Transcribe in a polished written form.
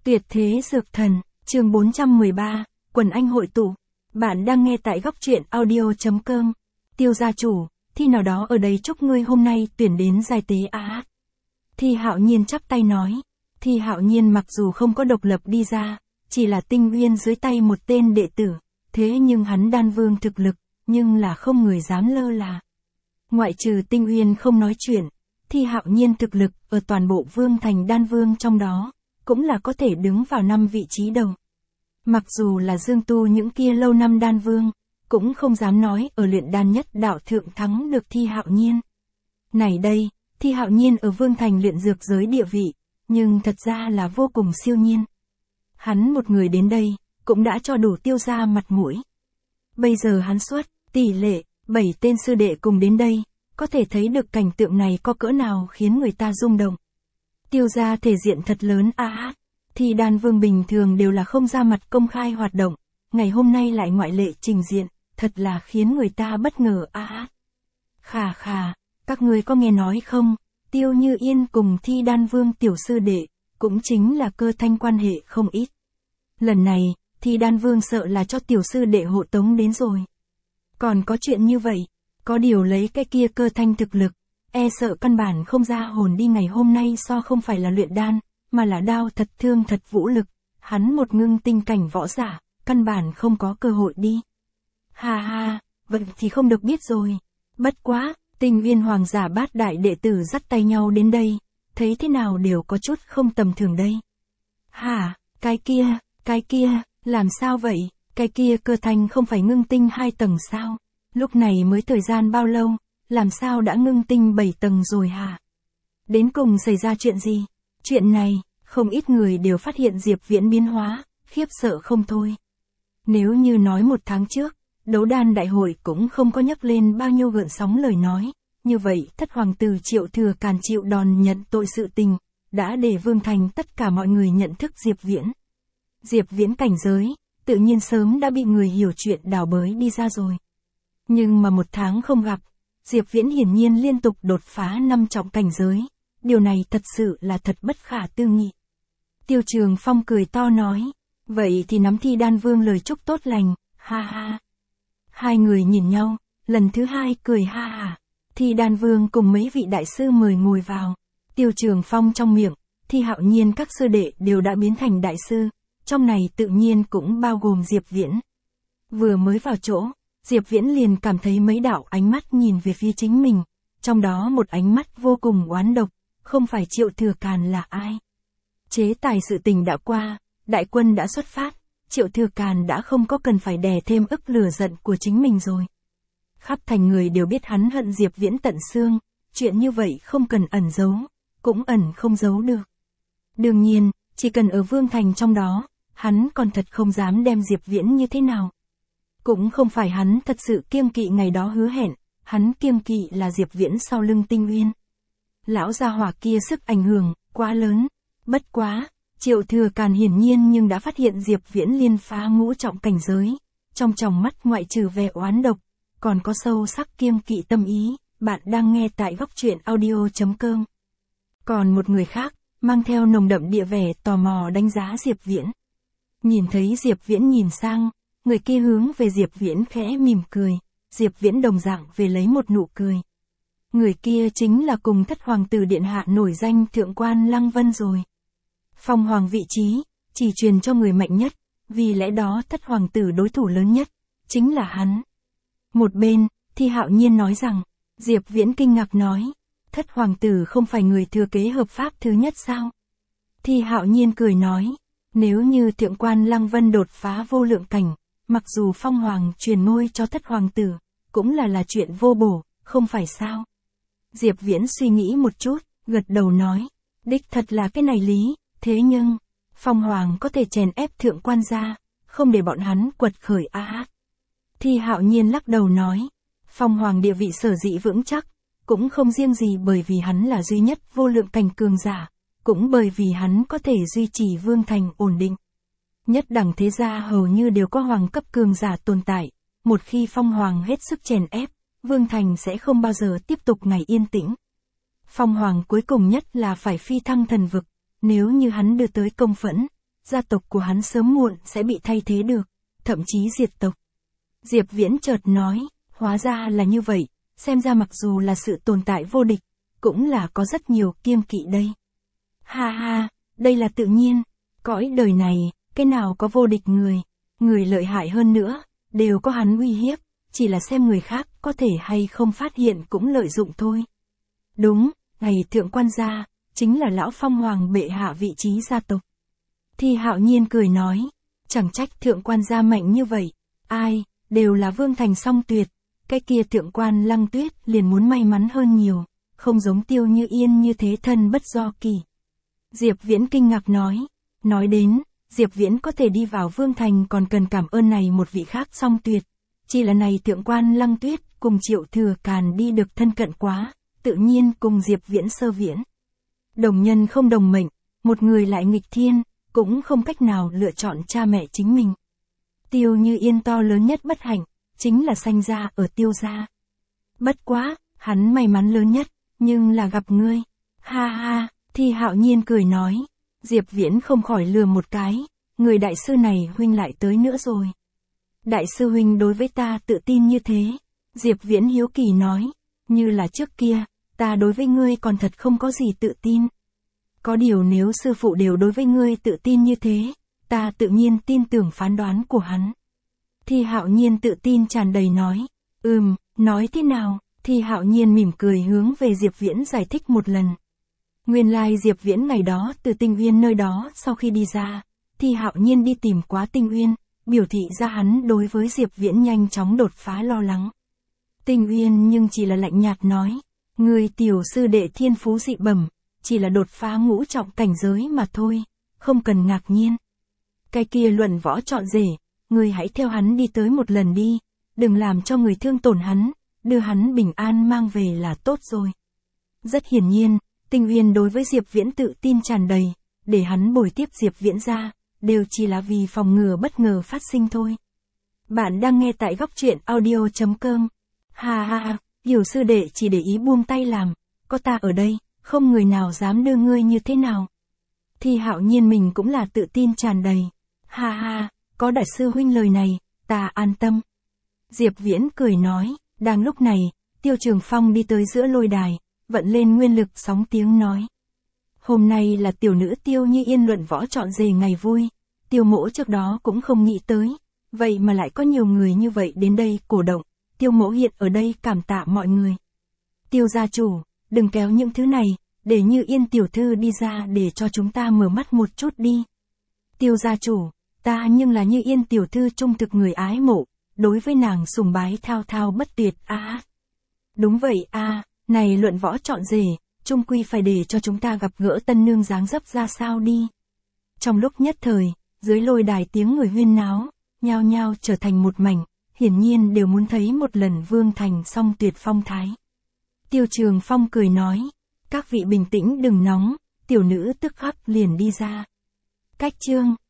Tuyệt thế dược thần, chương 413, quần anh hội tụ. Bạn đang nghe tại góc truyện audio.com. Tiêu gia chủ, thi nào đó ở đây chúc ngươi hôm nay tuyển đến giai tế á. Thi Hạo Nhiên chắp tay nói. Thi Hạo Nhiên mặc dù không có độc lập đi ra, chỉ là tinh uyên dưới tay một tên đệ tử, thế nhưng hắn đan vương thực lực, nhưng là không người dám lơ là. Ngoại trừ tinh uyên không nói chuyện, Thi Hạo Nhiên thực lực ở toàn bộ vương thành đan vương trong đó, cũng là có thể đứng vào 5 vị trí đầu. Mặc dù là dương tu những kia lâu năm đan vương, cũng không dám nói ở luyện đan nhất đạo thượng thắng được Thi Hạo Nhiên. Này đây, Thi Hạo Nhiên ở vương thành luyện dược giới địa vị, nhưng thật ra là vô cùng siêu nhiên. Hắn một người đến đây, cũng đã cho đủ tiêu gia mặt mũi. Bây giờ hắn xuất, tỷ lệ, 7 tên sư đệ cùng đến đây, có thể thấy được cảnh tượng này có cỡ nào khiến người ta rung động. Tiêu gia thể diện thật lớn thì đan vương bình thường đều là không ra mặt công khai hoạt động, ngày hôm nay lại ngoại lệ trình diện, thật là khiến người ta bất ngờ Khà khà, các ngươi có nghe nói không, Tiêu Như Yên cùng Thi đan vương tiểu sư đệ, cũng chính là Cơ Thanh quan hệ không ít. Lần này, Thi đan vương sợ là cho tiểu sư đệ hộ tống đến rồi. Còn có chuyện như vậy, có điều lấy cái kia Cơ Thanh thực lực, e sợ căn bản không ra hồn đi ngày hôm nay so không phải là luyện đan, mà là đao thật thương thật vũ lực, hắn một ngưng tinh cảnh võ giả, căn bản không có cơ hội đi. Ha ha, vậy thì không được biết rồi. Bất quá, Tinh Viên hoàng giả bát đại đệ tử dắt tay nhau đến đây, thấy thế nào đều có chút không tầm thường đây. Hả, cái kia, làm sao vậy, cái kia Cơ Thanh không phải ngưng tinh 2 tầng sao? Lúc này mới thời gian bao lâu, làm sao đã ngưng tinh 7 tầng rồi hả? Đến cùng xảy ra chuyện gì? Chuyện này, không ít người đều phát hiện Diệp Viễn biến hóa, khiếp sợ không thôi. Nếu như nói 1 tháng trước, đấu đan đại hội cũng không có nhắc lên bao nhiêu gợn sóng lời nói, như vậy thất hoàng tử Triệu Thừa Càn chịu đòn nhận tội sự tình, đã để vương thành tất cả mọi người nhận thức Diệp Viễn. Diệp Viễn cảnh giới, tự nhiên sớm đã bị người hiểu chuyện đào bới đi ra rồi. Nhưng mà 1 tháng không gặp, Diệp Viễn hiển nhiên liên tục đột phá 5 trọng cảnh giới, điều này thật sự là thật bất khả tư nghị. Tiêu Trường Phong cười to nói, vậy thì nắm Thi đan vương lời chúc tốt lành, ha ha. Hai người nhìn nhau, lần thứ hai cười ha ha. Thi đan vương cùng mấy vị đại sư mời ngồi vào. Tiêu Trường Phong trong miệng, Thi Hạo Nhiên các sư đệ đều đã biến thành đại sư, trong này tự nhiên cũng bao gồm Diệp Viễn. Vừa mới vào chỗ, Diệp Viễn liền cảm thấy mấy đạo ánh mắt nhìn về phía chính mình, trong đó một ánh mắt vô cùng oán độc, không phải Triệu Thừa Càn là ai. Chế tài sự tình đã qua, đại quân đã xuất phát, Triệu Thừa Càn đã không có cần phải đè thêm ức lửa giận của chính mình rồi. Khắp thành người đều biết hắn hận Diệp Viễn tận xương, chuyện như vậy không cần ẩn giấu, cũng ẩn không giấu được. Đương nhiên, chỉ cần ở vương thành trong đó, hắn còn thật không dám đem Diệp Viễn như thế nào. Cũng không phải hắn thật sự kiêng kỵ ngày đó hứa hẹn, hắn kiêng kỵ là Diệp Viễn sau lưng Tinh Uyên. Lão gia hỏa kia sức ảnh hưởng quá lớn, bất quá, Triệu Thừa Càn hiển nhiên nhưng đã phát hiện Diệp Viễn liên phá ngũ trọng cảnh giới, trong tròng mắt ngoại trừ vẻ oán độc, còn có sâu sắc kiêng kỵ tâm ý. Bạn đang nghe tại góc truyện audio.com. Còn một người khác, mang theo nồng đậm địa vẻ tò mò đánh giá Diệp Viễn. Nhìn thấy Diệp Viễn nhìn sang, người kia hướng về Diệp Viễn khẽ mỉm cười, Diệp Viễn đồng dạng về lấy một nụ cười. Người kia chính là cùng thất hoàng tử điện hạ nổi danh thượng quan Lăng Vân rồi. Phong hoàng vị trí, chỉ truyền cho người mạnh nhất, vì lẽ đó thất hoàng tử đối thủ lớn nhất, chính là hắn. Một bên, Thi Hạo Nhiên nói rằng, Diệp Viễn kinh ngạc nói, thất hoàng tử không phải người thừa kế hợp pháp thứ nhất sao? Thi Hạo Nhiên cười nói, nếu như thượng quan Lăng Vân đột phá vô lượng cảnh, mặc dù phong hoàng truyền ngôi cho thất hoàng tử, cũng là chuyện vô bổ, không phải sao? Diệp Viễn suy nghĩ một chút, gật đầu nói, đích thật là cái này lý, thế nhưng, phong hoàng có thể chèn ép thượng quan gia, không để bọn hắn quật khởi Thi Hạo Nhiên lắc đầu nói, phong hoàng địa vị sở dĩ vững chắc, cũng không riêng gì bởi vì hắn là duy nhất vô lượng cảnh cường giả, cũng bởi vì hắn có thể duy trì vương thành ổn định. Nhất đẳng thế gia hầu như đều có hoàng cấp cường giả tồn tại, một khi phong hoàng hết sức chèn ép, vương thành sẽ không bao giờ tiếp tục ngày yên tĩnh. Phong hoàng cuối cùng nhất là phải phi thăng thần vực, nếu như hắn đưa tới công phẫn, gia tộc của hắn sớm muộn sẽ bị thay thế được, thậm chí diệt tộc. Diệp Viễn chợt nói, hóa ra là như vậy, xem ra mặc dù là sự tồn tại vô địch, cũng là có rất nhiều kiêng kỵ đây. Ha ha, đây là tự nhiên, cõi đời này, cái nào có vô địch người lợi hại hơn nữa, đều có hắn uy hiếp, chỉ là xem người khác có thể hay không phát hiện cũng lợi dụng thôi. Đúng, ngày thượng quan gia, chính là lão Phong Hoàng bệ hạ vị trí gia tộc. Thi Hạo Nhiên cười nói, chẳng trách thượng quan gia mạnh như vậy, ai, đều là vương thành song tuyệt, cái kia thượng quan Lăng Tuyết liền muốn may mắn hơn nhiều, không giống Tiêu Như Yên như thế thân bất do kỳ. Diệp Viễn kinh ngạc nói đến, Diệp Viễn có thể đi vào vương thành còn cần cảm ơn này một vị khác song tuyệt, chỉ là này thượng quan Lăng Tuyết cùng Triệu Thừa Càn đi được thân cận quá, tự nhiên cùng Diệp Viễn sơ viễn. Đồng nhân không đồng mệnh, một người lại nghịch thiên, cũng không cách nào lựa chọn cha mẹ chính mình. Tiêu Như Yên to lớn nhất bất hạnh, chính là sanh ra ở Tiêu gia. Bất quá, hắn may mắn lớn nhất, nhưng là gặp ngươi. Ha ha, Thi Hạo Nhiên cười nói, Diệp Viễn không khỏi lừa một cái, người đại sư này huynh lại tới nữa rồi. Đại sư huynh đối với ta tự tin như thế. Diệp Viễn hiếu kỳ nói, như là trước kia, ta đối với ngươi còn thật không có gì tự tin. Có điều nếu sư phụ đều đối với ngươi tự tin như thế, ta tự nhiên tin tưởng phán đoán của hắn. Thi Hạo Nhiên tự tin tràn đầy nói, nói thế nào? Thi Hạo Nhiên mỉm cười hướng về Diệp Viễn giải thích một lần. Nguyên lai Diệp Viễn ngày đó từ Tinh Uyên nơi đó sau khi đi ra, Thi Hạo Nhiên đi tìm quá Tinh Uyên, biểu thị ra hắn đối với Diệp Viễn nhanh chóng đột phá lo lắng. Tinh Uyên nhưng chỉ là lạnh nhạt nói, người tiểu sư đệ thiên phú dị bẩm, chỉ là đột phá ngũ trọng cảnh giới mà thôi, không cần ngạc nhiên. Cái kia luận võ chọn rể, người hãy theo hắn đi tới một lần đi, đừng làm cho người thương tổn hắn, đưa hắn bình an mang về là tốt rồi. Rất hiển nhiên, Tinh Uyên đối với Diệp Viễn tự tin tràn đầy, để hắn bồi tiếp Diệp Viễn ra, đều chỉ là vì phòng ngừa bất ngờ phát sinh thôi. Bạn đang nghe tại góc truyện audio.com. Ha ha ha, hiểu sư đệ chỉ để ý buông tay làm, có ta ở đây, không người nào dám đưa ngươi như thế nào. Thi Hạo Nhiên mình cũng là tự tin tràn đầy. Ha ha, có đại sư huynh lời này, ta an tâm. Diệp Viễn cười nói, đang lúc này, Tiêu Trường Phong đi tới giữa lôi đài, vận lên nguyên lực sóng tiếng nói. Hôm nay là tiểu nữ Tiêu Như Yên luận võ chọn rể ngày vui, Tiêu mỗ trước đó cũng không nghĩ tới, vậy mà lại có nhiều người như vậy đến đây cổ động, Tiêu mỗ hiện ở đây cảm tạ mọi người. Tiêu gia chủ, đừng kéo những thứ này, để Như Yên tiểu thư đi ra để cho chúng ta mở mắt một chút đi. Tiêu gia chủ, ta nhưng là Như Yên tiểu thư trung thực người ái mộ, đối với nàng sùng bái thao thao bất tuyệt á. Đúng vậy a, này luận võ chọn rể, chung quy phải để cho chúng ta gặp gỡ tân nương dáng dấp ra sao đi. Trong lúc nhất thời, dưới lôi đài tiếng người huyên náo, nhao nhao trở thành một mảnh, hiển nhiên đều muốn thấy một lần vương thành song tuyệt phong thái. Tiêu Trường Phong cười nói, các vị bình tĩnh đừng nóng, tiểu nữ tức khắc liền đi ra. Cách chương